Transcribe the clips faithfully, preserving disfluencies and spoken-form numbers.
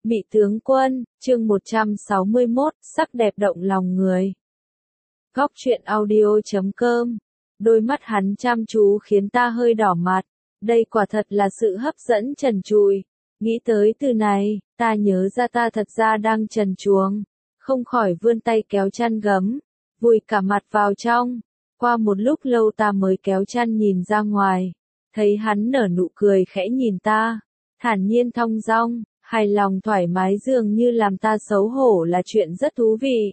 Mị tướng quân, chương một trăm sáu mươi mốt, sắc đẹp động lòng người. Góc truyện audio chấm com. Đôi mắt hắn chăm chú khiến ta hơi đỏ mặt. Đây quả thật là sự hấp dẫn trần trụi. Nghĩ tới từ này, ta nhớ ra ta thật ra đang trần truồng. Không khỏi vươn tay kéo chăn gấm, vùi cả mặt vào trong. Qua một lúc lâu ta mới kéo chăn nhìn ra ngoài. Thấy hắn nở nụ cười khẽ nhìn ta. Thản nhiên thong dong, hài lòng thoải mái dường như làm ta xấu hổ là chuyện rất thú vị.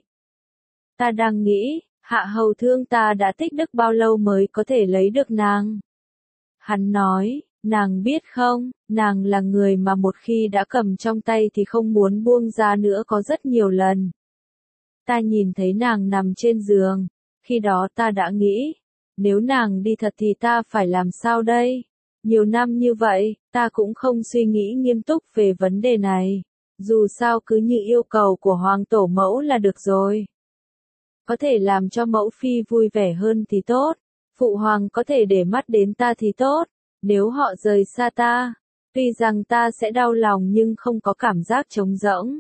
Ta đang nghĩ, hạ hầu thương ta đã tích đức bao lâu mới có thể lấy được nàng. Hắn nói, nàng biết không, nàng là người mà một khi đã cầm trong tay thì không muốn buông ra nữa có rất nhiều lần. Ta nhìn thấy nàng nằm trên giường, khi đó ta đã nghĩ, nếu nàng đi thật thì ta phải làm sao đây? Nhiều năm như vậy, ta cũng không suy nghĩ nghiêm túc về vấn đề này. Dù sao cứ như yêu cầu của hoàng tổ mẫu là được rồi. Có thể làm cho mẫu phi vui vẻ hơn thì tốt. Phụ hoàng có thể để mắt đến ta thì tốt. Nếu họ rời xa ta, tuy rằng ta sẽ đau lòng nhưng không có cảm giác trống rỗng.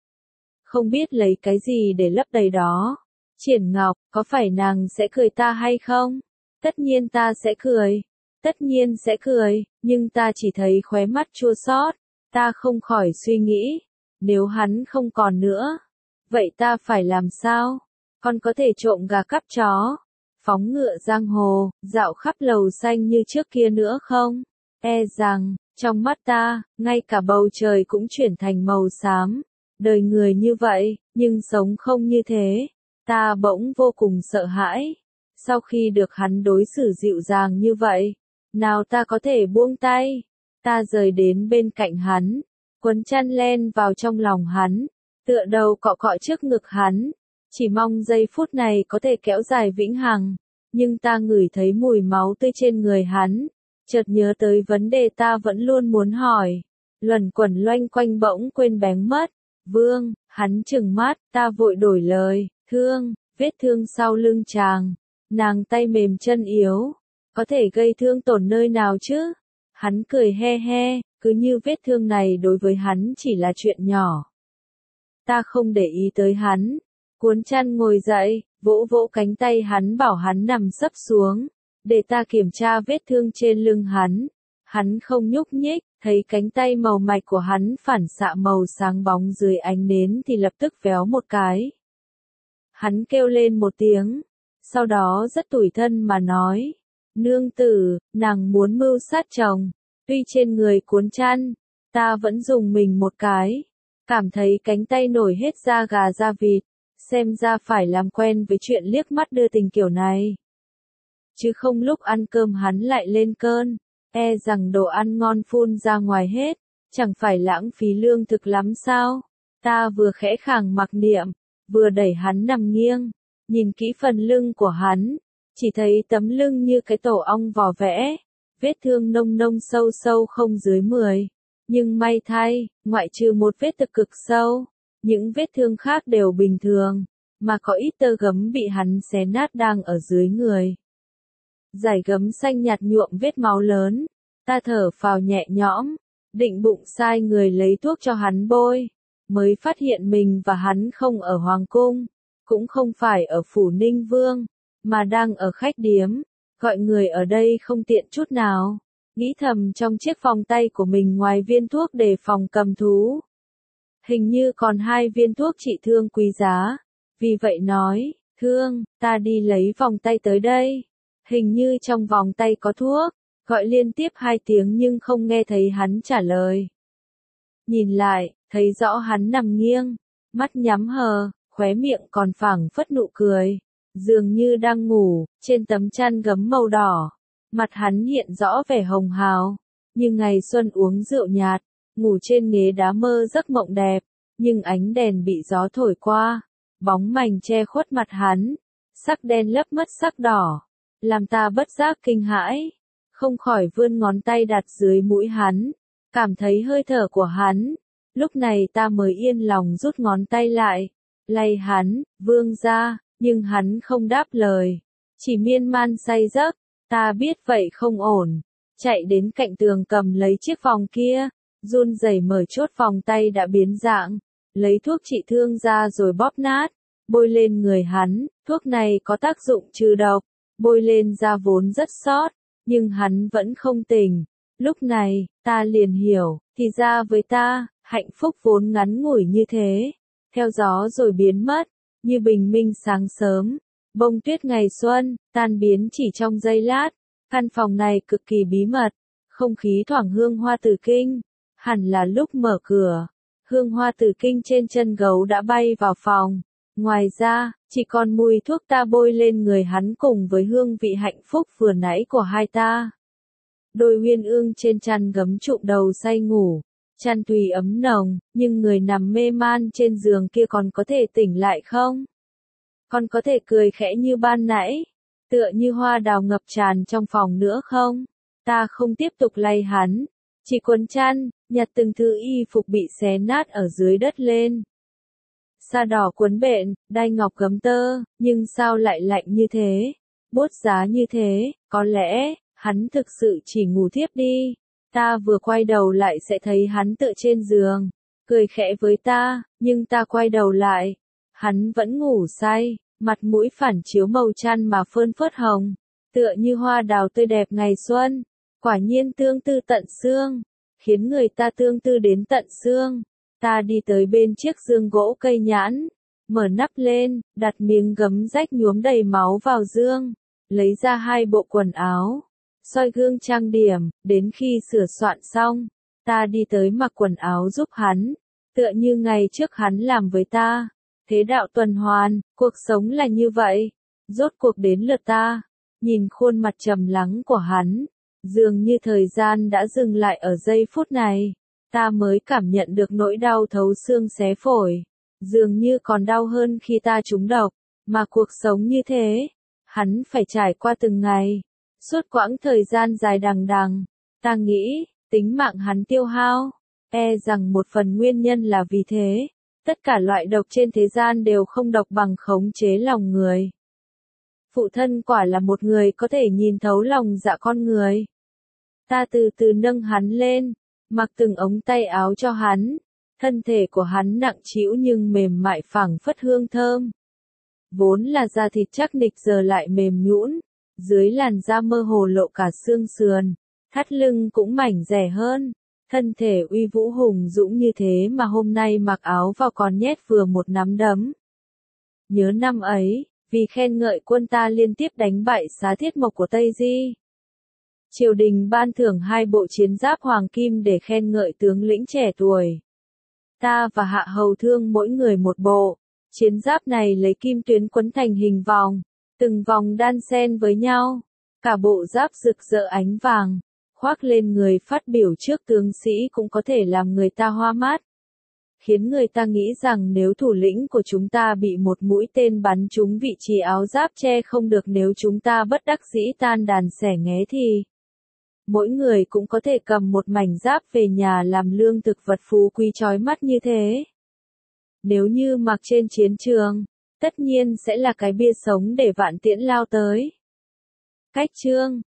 Không biết lấy cái gì để lấp đầy đó. Triển Ngọc, có phải nàng sẽ cười ta hay không? Tất nhiên ta sẽ cười. Tất nhiên sẽ cười, nhưng ta chỉ thấy khóe mắt chua xót. Ta không khỏi suy nghĩ, nếu hắn không còn nữa, vậy ta phải làm sao? Còn có thể trộm gà cắp chó, phóng ngựa giang hồ, dạo khắp lầu xanh như trước kia nữa không? E rằng, trong mắt ta, ngay cả bầu trời cũng chuyển thành màu xám. Đời người như vậy, nhưng sống không như thế. Ta bỗng vô cùng sợ hãi. Sau khi được hắn đối xử dịu dàng như vậy, nào ta có thể buông tay. Ta rời đến bên cạnh hắn, quấn chăn len vào trong lòng hắn, tựa đầu cọ cọ trước ngực hắn. Chỉ mong giây phút này có thể kéo dài vĩnh hằng. Nhưng ta ngửi thấy mùi máu tươi trên người hắn. Chợt nhớ tới vấn đề ta vẫn luôn muốn hỏi. Luẩn quẩn loanh quanh bỗng quên bén mất. Vương, hắn trừng mắt, ta vội đổi lời. Thương, vết thương sau lưng chàng. Nàng tay mềm chân yếu. Có thể gây thương tổn nơi nào chứ? Hắn cười he he, cứ như vết thương này đối với hắn chỉ là chuyện nhỏ. Ta không để ý tới hắn. Cuốn chăn ngồi dậy, vỗ vỗ cánh tay hắn bảo hắn nằm sấp xuống. Để ta kiểm tra vết thương trên lưng hắn. Hắn không nhúc nhích, thấy cánh tay màu mạch của hắn phản xạ màu sáng bóng dưới ánh nến thì lập tức véo một cái. Hắn kêu lên một tiếng. Sau đó rất tủi thân mà nói. Nương tử, nàng muốn mưu sát chồng. Tuy trên người cuốn chăn, ta vẫn dùng mình một cái. Cảm thấy cánh tay nổi hết da gà da vịt. Xem ra phải làm quen với chuyện liếc mắt đưa tình kiểu này. Chứ không lúc ăn cơm hắn lại lên cơn. E rằng đồ ăn ngon phun ra ngoài hết. Chẳng phải lãng phí lương thực lắm sao? Ta vừa khẽ khàng mặc niệm, vừa đẩy hắn nằm nghiêng. Nhìn kỹ phần lưng của hắn. Chỉ thấy tấm lưng như cái tổ ong vò vẽ, vết thương nông nông sâu sâu không dưới mười. Nhưng may thay, ngoại trừ một vết thực cực sâu, những vết thương khác đều bình thường, mà có ít tơ gấm bị hắn xé nát đang ở dưới người. Dải gấm xanh nhạt nhuộm vết máu lớn, ta thở phào nhẹ nhõm, định bụng sai người lấy thuốc cho hắn bôi, mới phát hiện mình và hắn không ở Hoàng Cung, cũng không phải ở Phủ Ninh Vương. Mà đang ở khách điếm, gọi người ở đây không tiện chút nào. Nghĩ thầm trong chiếc vòng tay của mình ngoài viên thuốc để phòng cầm thú. Hình như còn hai viên thuốc trị thương quý giá. Vì vậy nói, Thương, ta đi lấy vòng tay tới đây. Hình như trong vòng tay có thuốc. Gọi liên tiếp hai tiếng nhưng không nghe thấy hắn trả lời. Nhìn lại, thấy rõ hắn nằm nghiêng, mắt nhắm hờ, khóe miệng còn phảng phất nụ cười. Dường như đang ngủ, trên tấm chăn gấm màu đỏ. Mặt hắn hiện rõ vẻ hồng hào. Như ngày xuân uống rượu nhạt, ngủ trên ghế đá mơ giấc mộng đẹp. Nhưng ánh đèn bị gió thổi qua. Bóng mảnh che khuất mặt hắn. Sắc đen lấp mất sắc đỏ. Làm ta bất giác kinh hãi. Không khỏi vươn ngón tay đặt dưới mũi hắn. Cảm thấy hơi thở của hắn. Lúc này ta mới yên lòng rút ngón tay lại. Lay hắn, vương ra. Nhưng hắn không đáp lời, chỉ miên man say giấc. Ta biết vậy không ổn, chạy đến cạnh tường cầm lấy chiếc vòng kia, run rẩy mở chốt vòng tay đã biến dạng, lấy thuốc trị thương ra rồi bóp nát, bôi lên người hắn, thuốc này có tác dụng trừ độc, bôi lên da vốn rất sót, nhưng hắn vẫn không tỉnh. Lúc này, ta liền hiểu, thì ra với ta, hạnh phúc vốn ngắn ngủi như thế, theo gió rồi biến mất, như bình minh sáng sớm, bông tuyết ngày xuân, tan biến chỉ trong giây lát. Căn phòng này cực kỳ bí mật, không khí thoảng hương hoa tử kinh, hẳn là lúc mở cửa, hương hoa tử kinh trên chân gấu đã bay vào phòng. Ngoài ra, chỉ còn mùi thuốc ta bôi lên người hắn cùng với hương vị hạnh phúc vừa nãy của hai ta. Đôi uyên ương trên chăn gấm trụm đầu say ngủ, chăn tùy ấm nồng, nhưng người nằm mê man trên giường kia còn có thể tỉnh lại không? Còn có thể cười khẽ như ban nãy, tựa như hoa đào ngập tràn trong phòng nữa không? Ta không tiếp tục lay hắn, chỉ quấn chăn, nhặt từng thứ y phục bị xé nát ở dưới đất lên. Sa đỏ quấn bện, đai ngọc gấm tơ, nhưng sao lại lạnh như thế, buốt giá như thế, có lẽ, hắn thực sự chỉ ngủ thiếp đi. Ta vừa quay đầu lại sẽ thấy hắn tựa trên giường, cười khẽ với ta, nhưng ta quay đầu lại, hắn vẫn ngủ say, mặt mũi phản chiếu màu chăn mà phơn phớt hồng, tựa như hoa đào tươi đẹp ngày xuân, quả nhiên tương tư tận xương, khiến người ta tương tư đến tận xương. Ta đi tới bên chiếc giường gỗ cây nhãn, mở nắp lên, đặt miếng gấm rách nhuốm đầy máu vào giường, lấy ra hai bộ quần áo, soi gương trang điểm, đến khi sửa soạn xong, ta đi tới mặc quần áo giúp hắn, tựa như ngày trước hắn làm với ta. Thế đạo tuần hoàn, cuộc sống là như vậy. Rốt cuộc đến lượt ta, nhìn khuôn mặt trầm lắng của hắn, dường như thời gian đã dừng lại ở giây phút này. Ta mới cảm nhận được nỗi đau thấu xương xé phổi, dường như còn đau hơn khi ta trúng độc, mà cuộc sống như thế, hắn phải trải qua từng ngày, suốt quãng thời gian dài đằng đằng. Ta nghĩ, tính mạng hắn tiêu hao, e rằng một phần nguyên nhân là vì thế. Tất cả loại độc trên thế gian đều không độc bằng khống chế lòng người. Phụ thân quả là một người có thể nhìn thấu lòng dạ con người. Ta từ từ nâng hắn lên, mặc từng ống tay áo cho hắn. Thân thể của hắn nặng trĩu nhưng mềm mại phảng phất hương thơm. Vốn là da thịt chắc nịch giờ lại mềm nhũn, dưới làn da mơ hồ lộ cả xương sườn, thắt lưng cũng mảnh dẻ hơn. Thân thể uy vũ hùng dũng như thế mà hôm nay mặc áo vào còn nhét vừa một nắm đấm. Nhớ năm ấy, vì khen ngợi quân ta liên tiếp đánh bại Xá Thiết Mộc của Tây Di. Triều đình ban thưởng hai bộ chiến giáp hoàng kim để khen ngợi tướng lĩnh trẻ tuổi. Ta và Hạ Hầu Thương mỗi người một bộ, chiến giáp này lấy kim tuyến quấn thành hình vòng, từng vòng đan xen với nhau, cả bộ giáp rực rỡ ánh vàng. Khoác lên người phát biểu trước tướng sĩ cũng có thể làm người ta hoa mắt, khiến người ta nghĩ rằng nếu thủ lĩnh của chúng ta bị một mũi tên bắn trúng vị trí áo giáp che không được, nếu chúng ta bất đắc dĩ tan đàn xẻ nghé thì mỗi người cũng có thể cầm một mảnh giáp về nhà làm lương thực vật phú quý chói mắt như thế. Nếu như mặc trên chiến trường, tất nhiên sẽ là cái bia sống để vạn tiễn lao tới. Cách chương